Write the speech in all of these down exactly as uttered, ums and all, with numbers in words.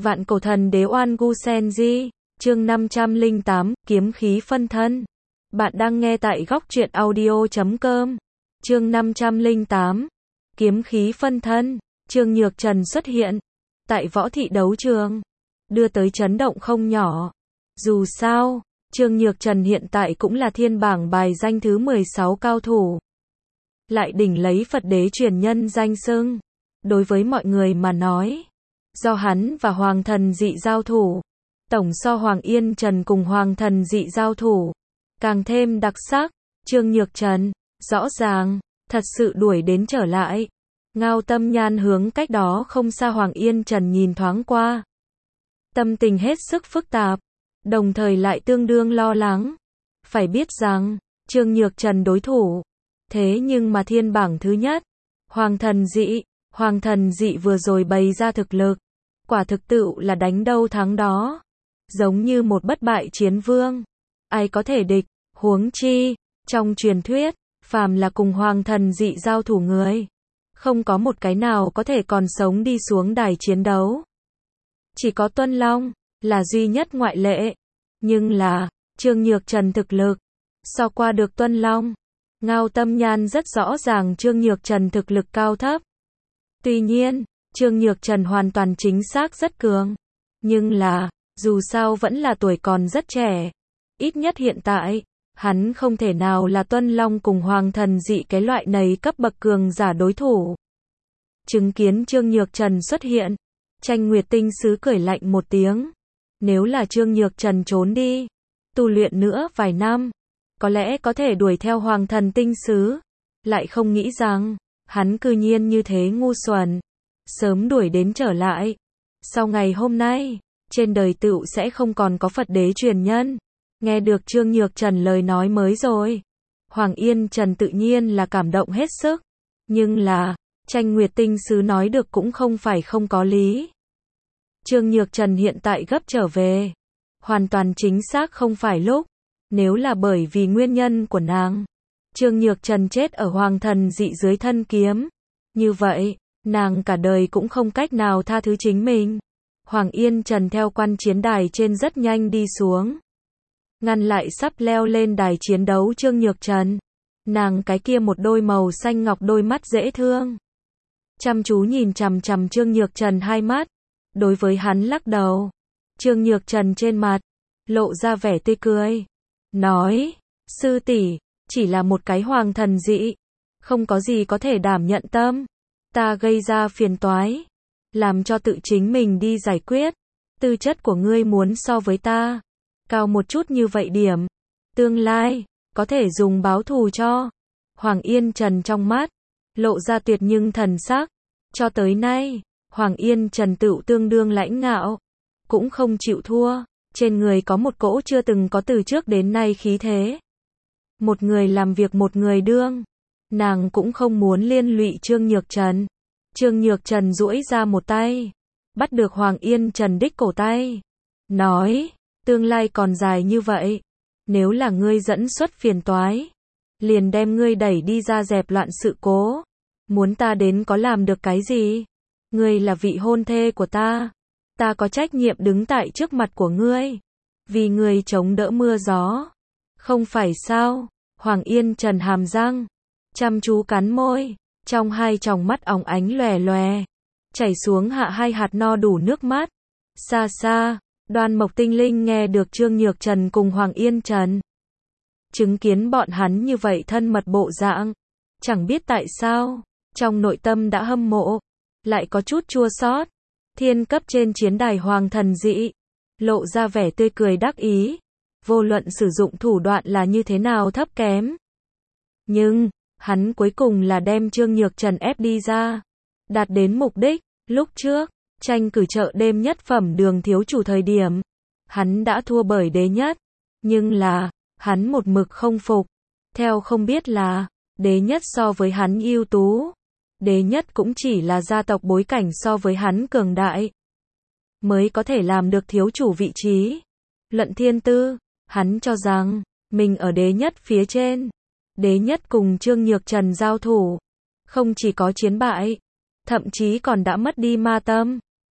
Vạn cổ thần đế Oan Gu Sen Di, chương năm trăm lẻ tám, kiếm khí phân thân. Bạn đang nghe tại góc truyện audio chấm com. Chương năm trăm lẻ tám, kiếm khí phân thân. Trương Nhược Trần xuất hiện tại võ thị đấu trường, đưa tới chấn động không nhỏ. Dù sao, Trương Nhược Trần hiện tại cũng là thiên bảng bài danh thứ mười sáu cao thủ, lại đỉnh lấy Phật đế truyền nhân danh xưng. Đối với mọi người mà nói, do hắn và Hoàng Thần Dị giao thủ, tổng so Hoàng Yên Trần cùng Hoàng Thần Dị giao thủ càng thêm đặc sắc. Trương Nhược Trần rõ ràng thật sự đuổi đến trở lại. Ngao Tâm Nhan hướng cách đó không xa Hoàng Yên Trần nhìn thoáng qua, tâm tình hết sức phức tạp, đồng thời lại tương đương lo lắng. Phải biết rằng, Trương Nhược Trần đối thủ, thế nhưng mà thiên bảng thứ nhất, Hoàng Thần Dị. Hoàng Thần Dị vừa rồi bày ra thực lực, quả thực tựu là đánh đâu thắng đó, giống như một bất bại chiến vương, ai có thể địch. Huống chi, trong truyền thuyết, phàm là cùng Hoàng Thần Dị giao thủ người, không có một cái nào có thể còn sống đi xuống đài chiến đấu. Chỉ có Tuân Long là duy nhất ngoại lệ. Nhưng là, Trương Nhược Trần thực lực so qua được Tuân Long. Ngao Tâm Nhan rất rõ ràng Trương Nhược Trần thực lực cao thấp. Tuy nhiên, Trương Nhược Trần hoàn toàn chính xác rất cường. Nhưng là, dù sao vẫn là tuổi còn rất trẻ. Ít nhất hiện tại, hắn không thể nào là Tuân Long cùng Hoàng Thần Dị cái loại này cấp bậc cường giả đối thủ. Chứng kiến Trương Nhược Trần xuất hiện, Tranh Nguyệt Tinh Sứ cười lạnh một tiếng. Nếu là Trương Nhược Trần trốn đi, tu luyện nữa vài năm, có lẽ có thể đuổi theo Hoàng Thần Tinh Sứ. Lại không nghĩ rằng, hắn cư nhiên như thế ngu xuẩn, sớm đuổi đến trở lại. Sau ngày hôm nay, trên đời tựu sẽ không còn có Phật đế truyền nhân. Nghe được Trương Nhược Trần lời nói mới rồi, Hoàng Yên Trần tự nhiên là cảm động hết sức. Nhưng là, Tranh Nguyệt Tinh Sứ nói được cũng không phải không có lý. Trương Nhược Trần hiện tại gấp trở về, hoàn toàn chính xác không phải lúc. Nếu là bởi vì nguyên nhân của nàng, Trương Nhược Trần chết ở Hoàng Thần Dị dưới thân kiếm, như vậy, nàng cả đời cũng không cách nào tha thứ chính mình. Hoàng Yên Trần theo quan chiến đài trên rất nhanh đi xuống, ngăn lại sắp leo lên đài chiến đấu Trương Nhược Trần. Nàng cái kia một đôi màu xanh ngọc đôi mắt dễ thương, chăm chú nhìn chằm chằm Trương Nhược Trần hai mắt, đối với hắn lắc đầu. Trương Nhược Trần trên mặt lộ ra vẻ tươi cười, nói: sư tỷ, chỉ là một cái Hoàng Thần Dị, không có gì có thể đảm nhận tâm. Ta gây ra phiền toái, làm cho tự chính mình đi giải quyết. Tư chất của ngươi muốn so với ta cao một chút như vậy điểm, tương lai có thể dùng báo thù cho. Hoàng Yên Trần trong mắt lộ ra tuyệt nhưng thần sắc. Cho tới nay, Hoàng Yên Trần tựu tương đương lãnh ngạo, cũng không chịu thua. Trên người có một cỗ chưa từng có từ trước đến nay khí thế. Một người làm việc một người đương. Nàng cũng không muốn liên lụy Trương Nhược Trần. Trương Nhược Trần duỗi ra một tay, bắt được Hoàng Yên Trần đích cổ tay, nói: tương lai còn dài như vậy, nếu là ngươi dẫn xuất phiền toái, liền đem ngươi đẩy đi ra dẹp loạn sự cố. Muốn ta đến có làm được cái gì? Ngươi là vị hôn thê của ta, ta có trách nhiệm đứng tại trước mặt của ngươi, vì ngươi chống đỡ mưa gió, không phải sao? Hoàng Yên Trần hàm răng, chăm chú cắn môi, trong hai tròng mắt óng ánh lòe lòe, chảy xuống hạ hai hạt no đủ nước mắt. Xa xa, Đoan Mộc Tinh Linh nghe được Trương Nhược Trần cùng Hoàng Yên Trần, chứng kiến bọn hắn như vậy thân mật bộ dạng, chẳng biết tại sao, trong nội tâm đã hâm mộ, lại có chút chua xót. Thiên cấp trên chiến đài Hoàng Thần Dị lộ ra vẻ tươi cười đắc ý, vô luận sử dụng thủ đoạn là như thế nào thấp kém, nhưng hắn cuối cùng là đem Trương Nhược Trần ép đi ra, đạt đến mục đích. Lúc trước, tranh cử chợ đêm nhất phẩm đường thiếu chủ thời điểm, hắn đã thua bởi đế nhất, nhưng là, hắn một mực không phục, theo không biết là, đế nhất so với hắn ưu tú, đế nhất cũng chỉ là gia tộc bối cảnh so với hắn cường đại, mới có thể làm được thiếu chủ vị trí. Luận thiên tư, hắn cho rằng, mình ở đế nhất phía trên. Đế nhất cùng Trương Nhược Trần giao thủ, không chỉ có chiến bại, thậm chí còn đã mất đi ma tâm.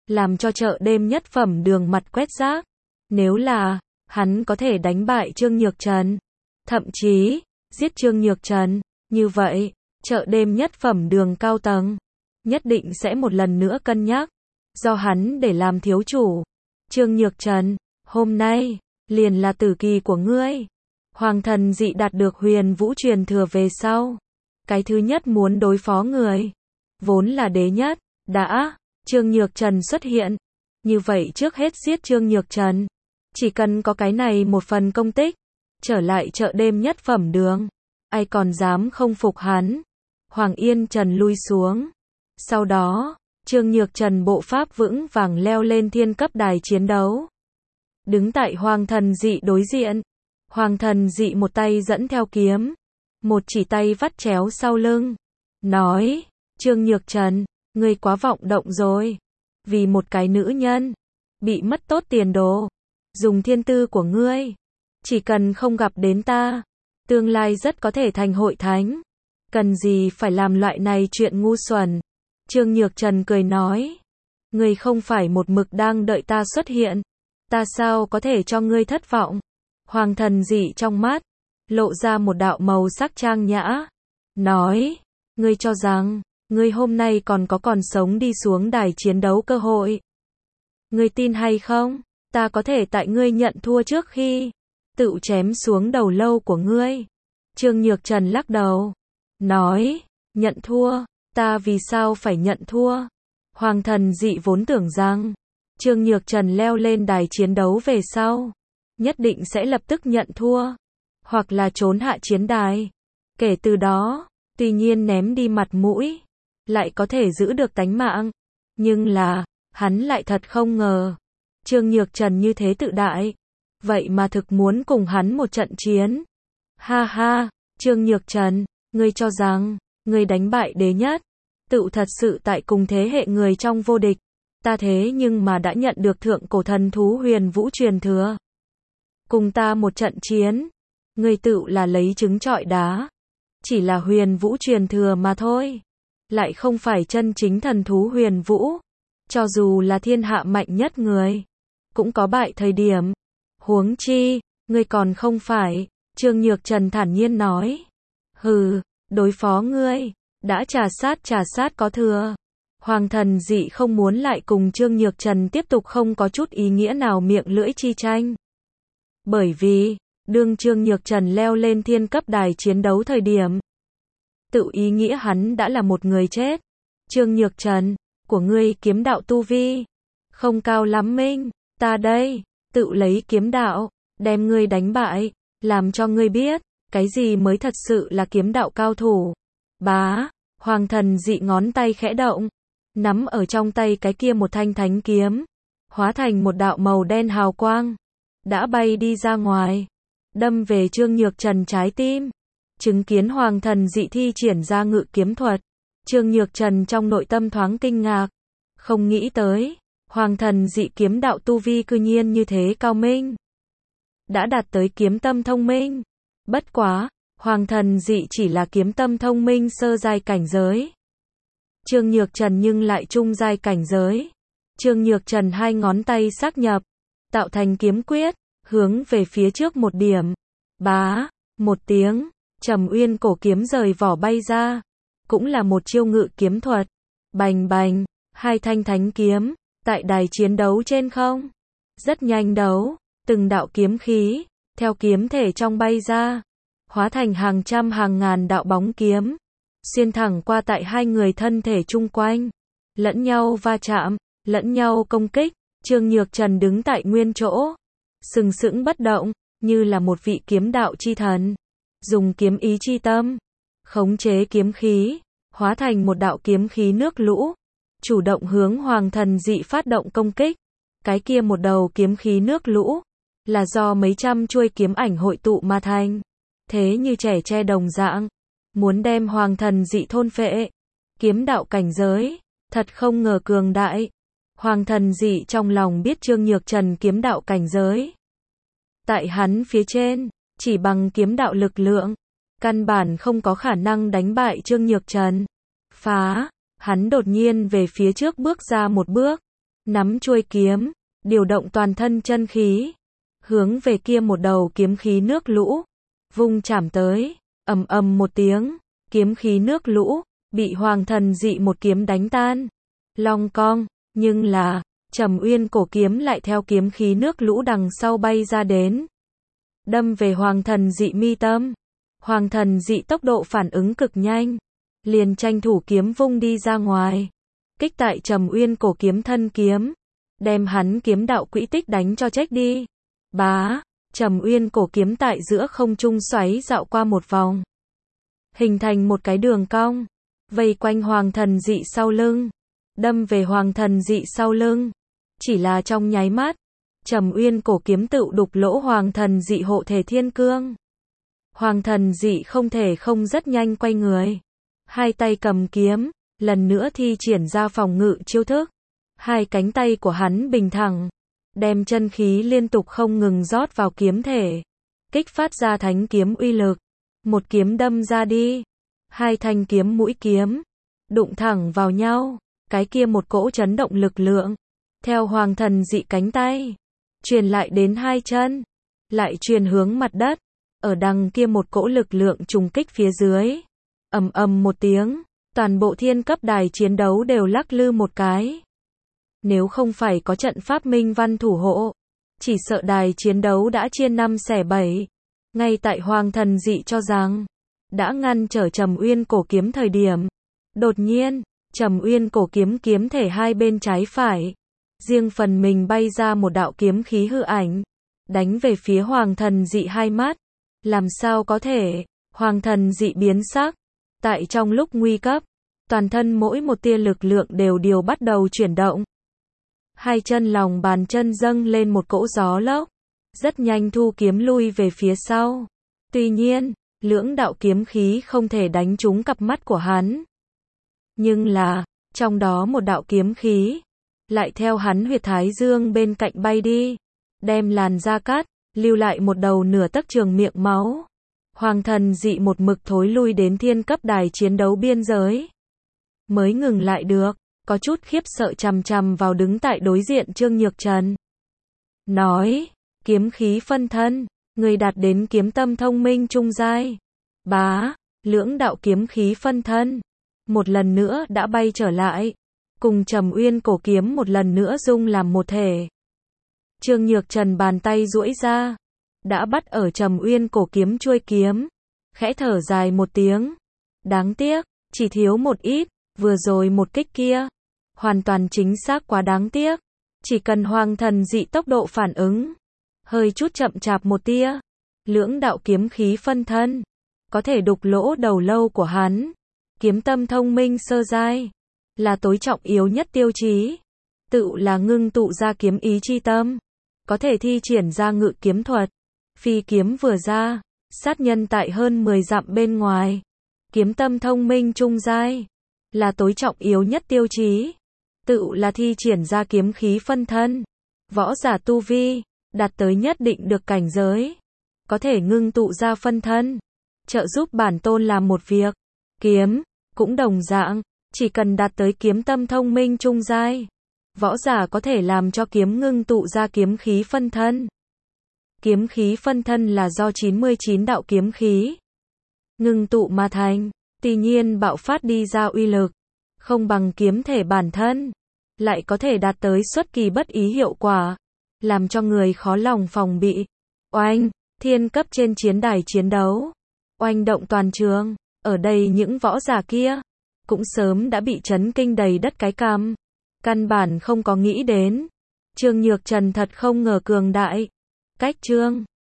làm cho chợ đêm nhất phẩm đường mặt quét rác. Nếu là, hắn có thể đánh bại Trương Nhược Trần, thậm chí, giết Trương Nhược Trần, như vậy, chợ đêm nhất phẩm đường cao tầng, nhất định sẽ một lần nữa cân nhắc, do hắn để làm thiếu chủ. Trương Nhược Trần, hôm nay, liền là tử kỳ của ngươi. Hoàng thần dị đạt được huyền vũ truyền thừa về sau. Cái thứ nhất muốn đối phó người, vốn là đế nhất, đã, Trương Nhược Trần xuất hiện. Như vậy trước hết giết Trương Nhược Trần. Chỉ cần có cái này một phần công tích, trở lại chợ đêm nhất phẩm đường. Ai còn dám không phục hắn. Hoàng Yên Trần lui xuống. Sau đó, Trương Nhược Trần bộ pháp vững vàng leo lên thiên cấp đài chiến đấu. Đứng tại Hoàng thần dị đối diện. Hoàng thần dị một tay dẫn theo kiếm, một chỉ tay vắt chéo sau lưng. Nói, Trương Nhược Trần, ngươi quá vọng động rồi. Vì một cái nữ nhân, bị mất tốt tiền đồ. Dùng thiên tư của ngươi, chỉ cần không gặp đến ta, tương lai rất có thể thành hội thánh. Cần gì phải làm loại này chuyện ngu xuẩn. Trương Nhược Trần cười nói, ngươi không phải một mực đang đợi ta xuất hiện, ta sao có thể cho ngươi thất vọng. Hoàng thần dị trong mắt, lộ ra một đạo màu sắc trang nhã. Nói, ngươi cho rằng, ngươi hôm nay còn có còn sống đi xuống đài chiến đấu cơ hội. Ngươi tin hay không, ta có thể tại ngươi nhận thua trước khi, tự chém xuống đầu lâu của ngươi. Trương Nhược Trần lắc đầu. Nói, nhận thua, ta vì sao phải nhận thua. Hoàng thần dị vốn tưởng rằng, Trương Nhược Trần leo lên đài chiến đấu về sau, nhất định sẽ lập tức nhận thua, hoặc là trốn hạ chiến đài. Kể từ đó, tuy nhiên ném đi mặt mũi, lại có thể giữ được tánh mạng. Nhưng là, hắn lại thật không ngờ, Trương Nhược Trần như thế tự đại, vậy mà thực muốn cùng hắn một trận chiến. Ha ha, Trương Nhược Trần, ngươi cho rằng, ngươi đánh bại đế nhất, tự thật sự tại cùng thế hệ người trong vô địch. Ta thế nhưng mà đã nhận được thượng cổ thần thú huyền vũ truyền thừa. Cùng ta một trận chiến, ngươi tự là lấy trứng trọi đá. Chỉ là huyền vũ truyền thừa mà thôi. Lại không phải chân chính thần thú huyền vũ. Cho dù là thiên hạ mạnh nhất người, cũng có bại thời điểm. Huống chi, ngươi còn không phải. Trương Nhược Trần thản nhiên nói. Hừ, đối phó ngươi, đã trà sát trà sát có thừa. Hoàng thần dị không muốn lại cùng Trương Nhược Trần tiếp tục không có chút ý nghĩa nào miệng lưỡi chi tranh. Bởi vì, đương Trương Nhược Trần leo lên thiên cấp đài chiến đấu thời điểm, tự ý nghĩa hắn đã là một người chết. Trương Nhược Trần, của ngươi kiếm đạo tu vi, không cao lắm minh, ta đây, tự lấy kiếm đạo, đem ngươi đánh bại, làm cho ngươi biết, cái gì mới thật sự là kiếm đạo cao thủ. Bá, Hoàng thần dị ngón tay khẽ động, nắm ở trong tay cái kia một thanh thánh kiếm, hóa thành một đạo màu đen hào quang, đã bay đi ra ngoài, đâm về Trương Nhược Trần trái tim. Chứng kiến Hoàng thần dị thi triển ra ngự kiếm thuật, Trương Nhược Trần trong nội tâm thoáng kinh ngạc, không nghĩ tới, Hoàng thần dị kiếm đạo tu vi cư nhiên như thế cao minh, đã đạt tới kiếm tâm thông minh. Bất quá, Hoàng thần dị chỉ là kiếm tâm thông minh sơ giai cảnh giới. Trương Nhược Trần nhưng lại trung giai cảnh giới. Trương Nhược Trần hai ngón tay xác nhập, tạo thành kiếm quyết, hướng về phía trước một điểm. Bá, một tiếng, Trầm Uyên cổ kiếm rời vỏ bay ra, cũng là một chiêu ngự kiếm thuật. Bành bành, hai thanh thánh kiếm, tại đài chiến đấu trên không. Rất nhanh đấu, từng đạo kiếm khí, theo kiếm thể trong bay ra, hóa thành hàng trăm hàng ngàn đạo bóng kiếm, xuyên thẳng qua tại hai người thân thể chung quanh, lẫn nhau va chạm, lẫn nhau công kích. Trương Nhược Trần đứng tại nguyên chỗ, sừng sững bất động, như là một vị kiếm đạo chi thần, dùng kiếm ý chi tâm, khống chế kiếm khí, hóa thành một đạo kiếm khí nước lũ, chủ động hướng Hoàng thần dị phát động công kích. Cái kia một đầu kiếm khí nước lũ, là do mấy trăm chuôi kiếm ảnh hội tụ mà thành, thế như trẻ tre đồng dạng, muốn đem Hoàng thần dị thôn phệ. Kiếm đạo cảnh giới, thật không ngờ cường đại. Hoàng thần dị trong lòng biết Trương Nhược Trần kiếm đạo cảnh giới, tại hắn phía trên, chỉ bằng kiếm đạo lực lượng, căn bản không có khả năng đánh bại Trương Nhược Trần. Phá, hắn đột nhiên về phía trước bước ra một bước, nắm chuôi kiếm, điều động toàn thân chân khí, hướng về kia một đầu kiếm khí nước lũ, vung chảm tới, ầm ầm một tiếng, kiếm khí nước lũ, bị Hoàng Thần Dị một kiếm đánh tan, long cong, nhưng là, Trầm Uyên cổ kiếm lại theo kiếm khí nước lũ đằng sau bay ra đến, đâm về Hoàng Thần Dị mi tâm. Hoàng Thần Dị tốc độ phản ứng cực nhanh, liền tranh thủ kiếm vung đi ra ngoài, kích tại Trầm Uyên cổ kiếm thân kiếm, đem hắn kiếm đạo quỹ tích đánh cho chết đi. Bá, Trầm Uyên cổ kiếm tại giữa không trung xoáy dạo qua một vòng, hình thành một cái đường cong, vây quanh Hoàng Thần Dị sau lưng, đâm về Hoàng Thần Dị sau lưng. Chỉ là trong nháy mắt, Trầm Uyên cổ kiếm tự đục lỗ Hoàng Thần Dị hộ thể thiên cương. Hoàng Thần Dị không thể không rất nhanh quay người, hai tay cầm kiếm, lần nữa thi triển ra phòng ngự chiêu thức. Hai cánh tay của hắn bình thẳng, đem chân khí liên tục không ngừng rót vào kiếm thể, kích phát ra thánh kiếm uy lực. Một kiếm đâm ra đi, hai thanh kiếm mũi kiếm đụng thẳng vào nhau, cái kia một cỗ chấn động lực lượng theo Hoàng Thần Dị cánh tay truyền lại đến hai chân, lại truyền hướng mặt đất. Ở đằng kia một cỗ lực lượng trùng kích phía dưới, ầm ầm một tiếng, toàn bộ thiên cấp đài chiến đấu đều lắc lư một cái. Nếu không phải có trận pháp minh văn thủ hộ, chỉ sợ đài chiến đấu đã chia năm xẻ bảy. Ngay tại Hoàng Thần Dị cho rằng đã ngăn trở Trầm Uyên cổ kiếm thời điểm, đột nhiên, Trầm Uyên cổ kiếm kiếm thể hai bên trái phải, riêng phần mình bay ra một đạo kiếm khí hư ảnh, đánh về phía Hoàng Thần Dị hai mắt. Làm sao có thể? Hoàng Thần Dị biến sắc, tại trong lúc nguy cấp, toàn thân mỗi một tia lực lượng đều điều bắt đầu chuyển động. Hai chân lòng bàn chân dâng lên một cỗ gió lốc, rất nhanh thu kiếm lui về phía sau. Tuy nhiên, lưỡng đạo kiếm khí không thể đánh trúng cặp mắt của hắn. Nhưng là, trong đó một đạo kiếm khí lại theo hắn huyệt thái dương bên cạnh bay đi, đem làn da cắt, lưu lại một đầu nửa tấc trường miệng máu. Hoàng Thần Dị một mực thối lui đến thiên cấp đài chiến đấu biên giới, mới ngừng lại được, có chút khiếp sợ chằm chằm vào đứng tại đối diện Trương Nhược Trần. Nói, kiếm khí phân thân, người đạt đến kiếm tâm thông minh trung giai. Bá, lưỡng đạo kiếm khí phân thân, một lần nữa đã bay trở lại, cùng Trầm Uyên cổ kiếm một lần nữa dung làm một thể. Trương Nhược Trần bàn tay duỗi ra, đã bắt ở Trầm Uyên cổ kiếm chuôi kiếm, khẽ thở dài một tiếng. Đáng tiếc, chỉ thiếu một ít, vừa rồi một kích kia, hoàn toàn chính xác quá đáng tiếc. Chỉ cần Hoàng Thần Dị tốc độ phản ứng hơi chút chậm chạp một tia, lưỡng đạo kiếm khí phân thân có thể đục lỗ đầu lâu của hắn. Kiếm tâm thông minh sơ giai là tối trọng yếu nhất tiêu chí, tự là ngưng tụ ra kiếm ý chi tâm, có thể thi triển ra ngự kiếm thuật. Phi kiếm vừa ra, sát nhân tại hơn mười dặm bên ngoài. Kiếm tâm thông minh trung giai là tối trọng yếu nhất tiêu chí, tự là thi triển ra kiếm khí phân thân. Võ giả tu vi đạt tới nhất định được cảnh giới, có thể ngưng tụ ra phân thân, trợ giúp bản tôn làm một việc. Kiếm cũng đồng dạng, chỉ cần đạt tới kiếm tâm thông minh trung giai, võ giả có thể làm cho kiếm ngưng tụ ra kiếm khí phân thân. Kiếm khí phân thân là do chín mươi chín đạo kiếm khí ngưng tụ mà thành, tuy nhiên bạo phát đi ra uy lực không bằng kiếm thể bản thân, lại có thể đạt tới xuất kỳ bất ý hiệu quả, làm cho người khó lòng phòng bị. Oanh, thiên cấp trên chiến đài chiến đấu, oanh động toàn trường, ở đây những võ giả kia cũng sớm đã bị chấn kinh đầy đất cái cằm, căn bản không có nghĩ đến. Trương Nhược Trần thật không ngờ cường đại. Cách Trương